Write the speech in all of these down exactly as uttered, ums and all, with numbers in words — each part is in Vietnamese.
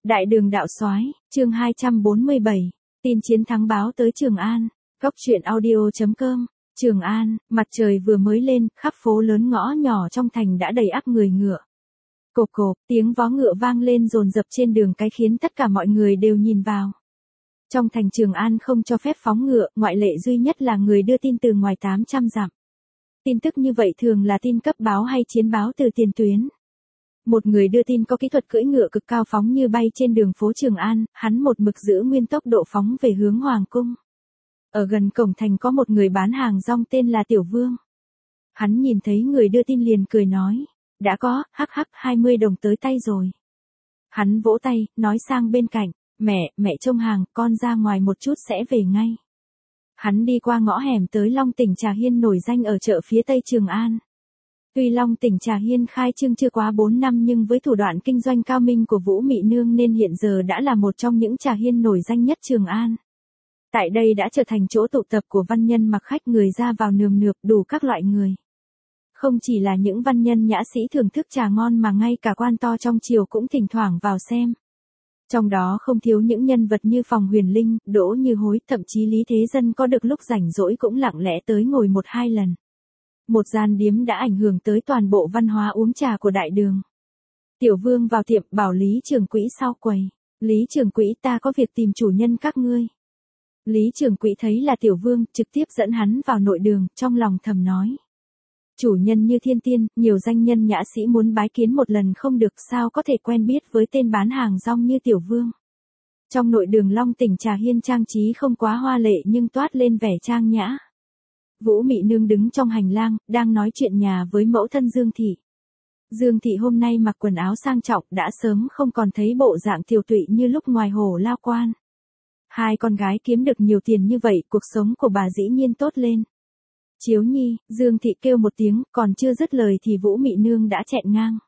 Đại đường đạo soái, chương hai trăm bốn mươi bảy, tin chiến thắng báo tới Trường An. Góc truyện audio chấm com. Trường An, mặt trời vừa mới lên, khắp phố lớn ngõ nhỏ trong thành đã đầy ắp người ngựa. Cộp cộp, tiếng vó ngựa vang lên dồn dập trên đường cái khiến tất cả mọi người đều nhìn vào. Trong thành Trường An không cho phép phóng ngựa, ngoại lệ duy nhất là người đưa tin từ ngoài tám trăm dặm. Tin tức như vậy thường là tin cấp báo hay chiến báo từ tiền tuyến. Một người đưa tin có kỹ thuật cưỡi ngựa cực cao phóng như bay trên đường phố Trường An, hắn một mực giữ nguyên tốc độ phóng về hướng Hoàng cung. Ở gần cổng thành có một người bán hàng rong tên là Tiểu Vương. Hắn nhìn thấy người đưa tin liền cười nói, đã có, hắc hắc hai mươi đồng tới tay rồi. Hắn vỗ tay, nói sang bên cạnh, mẹ, mẹ trông hàng, con ra ngoài một chút sẽ về ngay. Hắn đi qua ngõ hẻm tới Long Tỉnh Trà Hiên nổi danh ở chợ phía tây Trường An. Tuy Long Tỉnh Trà Hiên khai trương chưa quá bốn năm nhưng với thủ đoạn kinh doanh cao minh của Vũ Mị Nương nên hiện giờ đã là một trong những trà hiên nổi danh nhất Trường An. Tại đây đã trở thành chỗ tụ tập của văn nhân mặc khách, người ra vào nườm nượp đủ các loại người. Không chỉ là những văn nhân nhã sĩ thưởng thức trà ngon mà ngay cả quan to trong triều cũng thỉnh thoảng vào xem. Trong đó không thiếu những nhân vật như Phòng Huyền Linh, Đỗ Như Hối, thậm chí Lý Thế Dân có được lúc rảnh rỗi cũng lặng lẽ tới ngồi một hai lần. Một gian điếm đã ảnh hưởng tới toàn bộ văn hóa uống trà của đại đường. Tiểu Vương vào tiệm bảo Lý Trưởng Quỹ sau quầy. Lý Trưởng Quỹ, ta có việc tìm chủ nhân các ngươi. Lý Trưởng Quỹ thấy là Tiểu Vương, trực tiếp dẫn hắn vào nội đường, trong lòng thầm nói. Chủ nhân như thiên tiên, nhiều danh nhân nhã sĩ muốn bái kiến một lần không được, sao có thể quen biết với tên bán hàng rong như Tiểu Vương. Trong nội đường Long Tỉnh Trà Hiên trang trí không quá hoa lệ nhưng toát lên vẻ trang nhã. Vũ Mị Nương đứng trong hành lang, đang nói chuyện nhà với mẫu thân Dương Thị. Dương Thị hôm nay mặc quần áo sang trọng, đã sớm không còn thấy bộ dạng tiều tụy như lúc ngoài hổ lao quan. Hai con gái kiếm được nhiều tiền như vậy, cuộc sống của bà dĩ nhiên tốt lên. Chiếu Nhi, Dương Thị kêu một tiếng, còn chưa dứt lời thì Vũ Mị Nương đã chẹn ngang.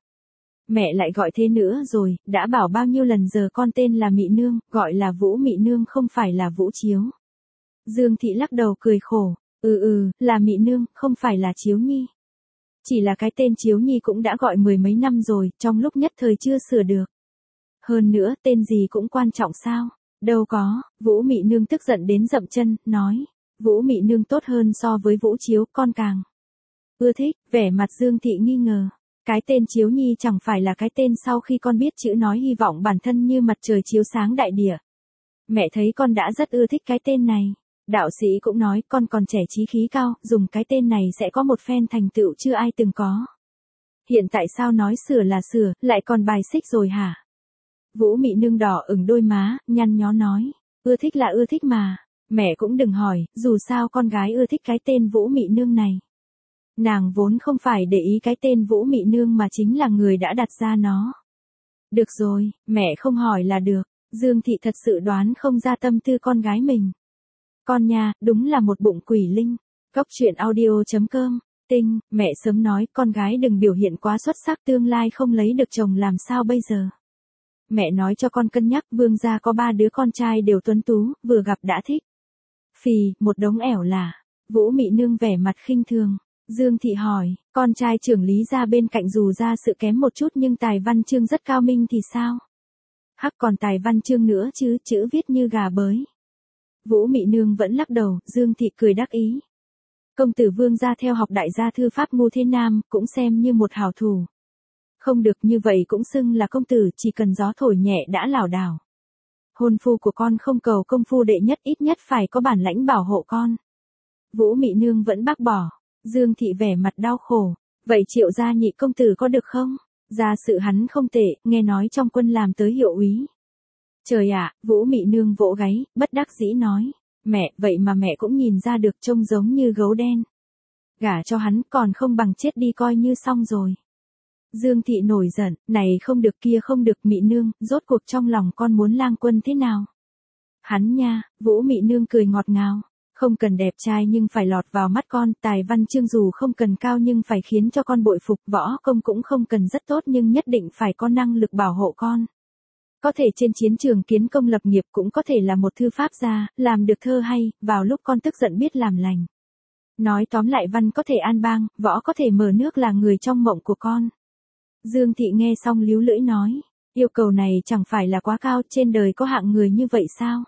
Mẹ lại gọi thế nữa rồi, đã bảo bao nhiêu lần giờ con tên là Mị Nương, gọi là Vũ Mị Nương không phải là Vũ Chiếu. Dương Thị lắc đầu cười khổ. Ừ ừ, là Mị Nương, không phải là Chiếu Nhi. Chỉ là cái tên Chiếu Nhi cũng đã gọi mười mấy năm rồi, trong lúc nhất thời chưa sửa được. Hơn nữa, tên gì cũng quan trọng sao? Đâu có, Vũ Mị Nương tức giận đến dậm chân, nói. Vũ Mị Nương tốt hơn so với Vũ Chiếu, con càng ưa thích. Vẻ mặt Dương Thị nghi ngờ. Cái tên Chiếu Nhi chẳng phải là cái tên sau khi con biết chữ nói hy vọng bản thân như mặt trời chiếu sáng đại địa. Mẹ thấy con đã rất ưa thích cái tên này. Đạo sĩ cũng nói con còn trẻ chí khí cao, dùng cái tên này sẽ có một phen thành tựu chưa ai từng có. Hiện tại sao nói sửa là sửa, lại còn bài xích rồi hả? Vũ Mị Nương đỏ ửng đôi má, nhăn nhó nói, ưa thích là ưa thích mà, mẹ cũng đừng hỏi, dù sao con gái ưa thích cái tên Vũ Mị Nương này. Nàng vốn không phải để ý cái tên Vũ Mị Nương mà chính là người đã đặt ra nó. Được rồi, mẹ không hỏi là được. Dương Thị thật sự đoán không ra tâm tư con gái mình. Con nha, đúng là một bụng quỷ linh. Góc truyện audio chấm com. Tinh, mẹ sớm nói con gái đừng biểu hiện quá xuất sắc, tương lai không lấy được chồng làm sao bây giờ. Mẹ nói cho con cân nhắc, Vương gia có ba đứa con trai đều tuấn tú, vừa gặp đã thích. Phì, một đống ẻo lả. Vũ Mị Nương vẻ mặt khinh thường. Dương Thị hỏi, con trai trưởng Lý gia bên cạnh dù ra sự kém một chút nhưng tài văn chương rất cao minh thì sao? Hắc, còn tài văn chương nữa chứ, chữ viết như gà bới. Vũ Mị Nương vẫn lắc đầu, Dương Thị cười đắc ý. Công tử Vương gia theo học đại gia thư pháp Ngô Thế Nam, cũng xem như một hảo thủ. Không được như vậy cũng xưng là công tử, chỉ cần gió thổi nhẹ đã lảo đảo. Hôn phu của con không cầu công phu đệ nhất, ít nhất phải có bản lãnh bảo hộ con. Vũ Mị Nương vẫn bác bỏ. Dương Thị vẻ mặt đau khổ. Vậy Triệu gia nhị công tử có được không? Gia sự hắn không tệ, nghe nói trong quân làm tới hiệu úy. Trời ạ, Vũ Mị Nương vỗ gáy, bất đắc dĩ nói. Mẹ, vậy mà mẹ cũng nhìn ra được, trông giống như gấu đen. Gả cho hắn còn không bằng chết đi coi như xong rồi. Dương Thị nổi giận, này không được kia không được. Mị Nương, rốt cuộc trong lòng con muốn lang quân thế nào? Hắn nha, Vũ Mị Nương cười ngọt ngào. Không cần đẹp trai nhưng phải lọt vào mắt con, tài văn chương dù không cần cao nhưng phải khiến cho con bội phục, võ công cũng không cần rất tốt nhưng nhất định phải có năng lực bảo hộ con. Có thể trên chiến trường kiến công lập nghiệp, cũng có thể là một thư pháp gia, làm được thơ hay, vào lúc con tức giận biết làm lành. Nói tóm lại, văn có thể an bang, võ có thể mở nước là người trong mộng của con. Dương Thị nghe xong líu lưỡi nói, Yêu cầu này chẳng phải là quá cao, trên đời có hạng người như vậy sao?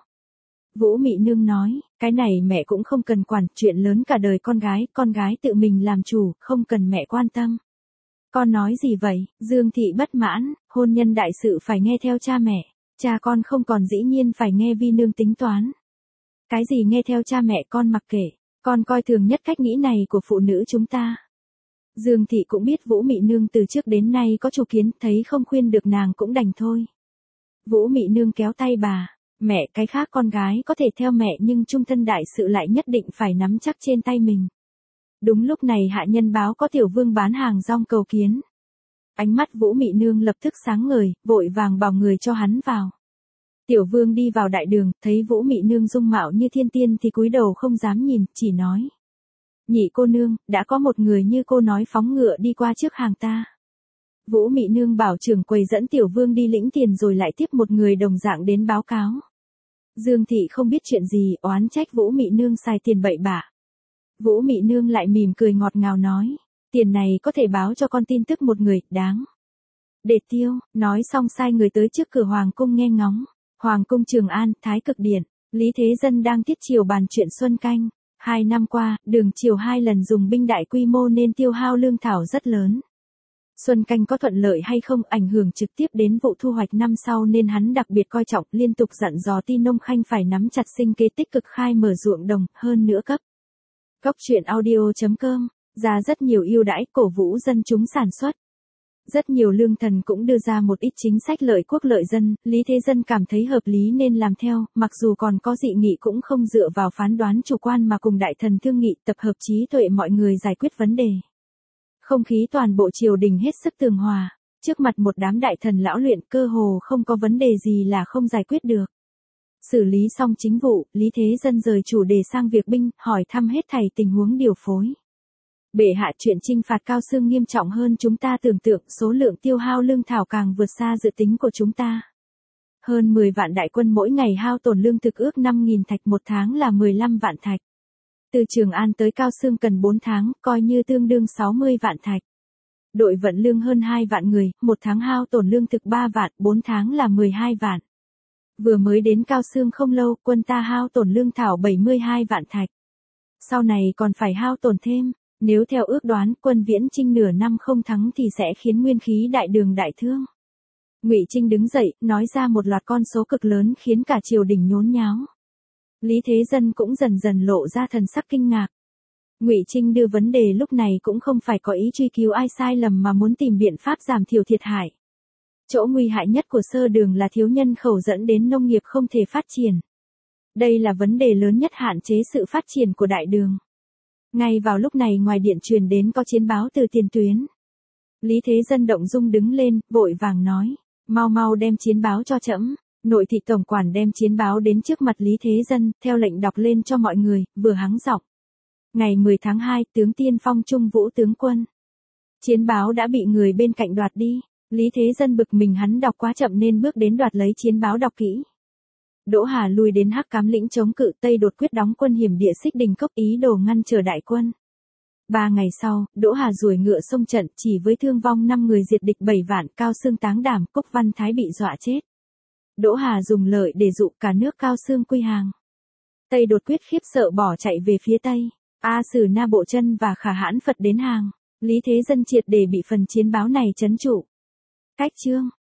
Vũ Mị Nương nói, cái này mẹ cũng không cần quản, chuyện lớn cả đời con gái, con gái tự mình làm chủ, không cần mẹ quan tâm. Con nói gì vậy? Dương Thị bất mãn, hôn nhân đại sự phải nghe theo cha mẹ, cha con không còn dĩ nhiên phải nghe Vi Nương tính toán. Cái gì nghe theo cha mẹ con mặc kệ, con coi thường nhất cách nghĩ này của phụ nữ chúng ta. Dương Thị cũng biết Vũ Mị Nương từ trước đến nay có chủ kiến, thấy không khuyên được nàng cũng đành thôi. Vũ Mị Nương kéo tay bà, mẹ, cái khác con gái có thể theo mẹ nhưng chung thân đại sự lại nhất định phải nắm chắc trên tay mình. Đúng lúc này hạ nhân báo có tiểu vương bán hàng rong cầu kiến. Ánh mắt Vũ Mị Nương lập tức sáng ngời, vội vàng bảo người cho hắn vào. Tiểu vương đi vào đại đường, thấy Vũ Mị Nương dung mạo như thiên tiên thì cúi đầu không dám nhìn, chỉ nói. Nhị cô nương, đã có một người như cô nói phóng ngựa đi qua trước hàng ta. Vũ Mị Nương bảo trưởng quầy dẫn tiểu vương đi lĩnh tiền rồi lại tiếp một người đồng dạng đến báo cáo. Dương Thị không biết chuyện gì, oán trách Vũ Mị Nương xài tiền bậy bạ. Vũ Mị Nương lại mỉm cười ngọt ngào nói, tiền này có thể báo cho con tin tức một người, đáng để tiêu. Nói xong sai người tới trước cửa hoàng cung nghe ngóng. Hoàng cung Trường An, Thái Cực Điện, Lý Thế Dân đang tiết triều bàn chuyện Xuân Canh. Hai năm qua, đường triều hai lần dùng binh đại quy mô nên tiêu hao lương thảo rất lớn. Xuân Canh có thuận lợi hay không ảnh hưởng trực tiếp đến vụ thu hoạch năm sau nên hắn đặc biệt coi trọng, liên tục dặn dò Ti Nông Khanh phải nắm chặt sinh kế tích cực khai mở ruộng đồng, hơn nữa cấp. Góc truyện audio chấm com, ra rất nhiều ưu đãi cổ vũ dân chúng sản xuất. Rất nhiều lương thần cũng đưa ra một ít chính sách lợi quốc lợi dân, Lý Thế Dân cảm thấy hợp lý nên làm theo, mặc dù còn có dị nghị cũng không dựa vào phán đoán chủ quan mà cùng đại thần thương nghị tập hợp trí tuệ mọi người giải quyết vấn đề. Không khí toàn bộ triều đình hết sức tường hòa, trước mặt một đám đại thần lão luyện cơ hồ không có vấn đề gì là không giải quyết được. Xử lý xong chính vụ, Lý Thế Dân rời chủ đề sang việc binh, hỏi thăm hết thảy tình huống điều phối. Bệ hạ, chuyện chinh phạt Cao Xương nghiêm trọng hơn chúng ta tưởng tượng, số lượng tiêu hao lương thảo càng vượt xa dự tính của chúng ta. Hơn mười vạn đại quân mỗi ngày hao tổn lương thực ước năm nghìn thạch, một tháng là mười lăm vạn thạch. Từ Trường An tới Cao Xương cần bốn tháng, coi như tương đương sáu mươi vạn thạch. Đội vận lương hơn hai vạn người, một tháng hao tổn lương thực ba vạn, bốn tháng là mười hai vạn. Vừa mới đến Cao Xương không lâu, quân ta hao tổn lương thảo bảy mươi hai vạn thạch. Sau này còn phải hao tổn thêm. Nếu theo ước đoán, quân Viễn Chinh nửa năm không thắng thì sẽ khiến nguyên khí đại đường đại thương. Ngụy Trinh đứng dậy, nói ra một loạt con số cực lớn khiến cả triều đình nhốn nháo. Lý Thế Dân cũng dần dần lộ ra thần sắc kinh ngạc. Ngụy Trinh đưa vấn đề lúc này cũng không phải có ý truy cứu ai sai lầm mà muốn tìm biện pháp giảm thiểu thiệt hại. Chỗ nguy hại nhất của sơ đường là thiếu nhân khẩu dẫn đến nông nghiệp không thể phát triển. Đây là vấn đề lớn nhất hạn chế sự phát triển của đại đường. Ngay vào lúc này ngoài điện truyền đến có chiến báo từ tiền tuyến. Lý Thế Dân động dung đứng lên, vội vàng nói, mau mau đem chiến báo cho trẫm. Nội thị tổng quản đem chiến báo đến trước mặt Lý Thế Dân, theo lệnh đọc lên cho mọi người, vừa hắng giọng. Ngày mười tháng hai, tướng Tiên Phong Trung Vũ tướng quân. Chiến báo đã bị người bên cạnh đoạt đi. Lý Thế Dân bực mình, hắn đọc quá chậm nên bước đến đoạt lấy chiến báo đọc kỹ. Đỗ Hà lui đến Hắc Cám lĩnh chống cự, Tây đột quyết đóng quân hiểm địa Xích Đình Cốc, ý đồ ngăn trở đại quân. Ba ngày sau, Đỗ Hà ruổi ngựa xông trận, chỉ với thương vong năm người diệt địch bảy vạn, Cao Xương táng đảm, Cốc Văn Thái bị dọa chết. Đỗ Hà dùng lợi để dụ cả nước Cao Xương quy hàng. Tây đột quyết khiếp sợ bỏ chạy về phía Tây. A Sử Na Bộ Chân và Khả Hãn Phật đến hàng. Lý Thế Dân triệt để bị phần chiến báo này trấn trụ. Cách chương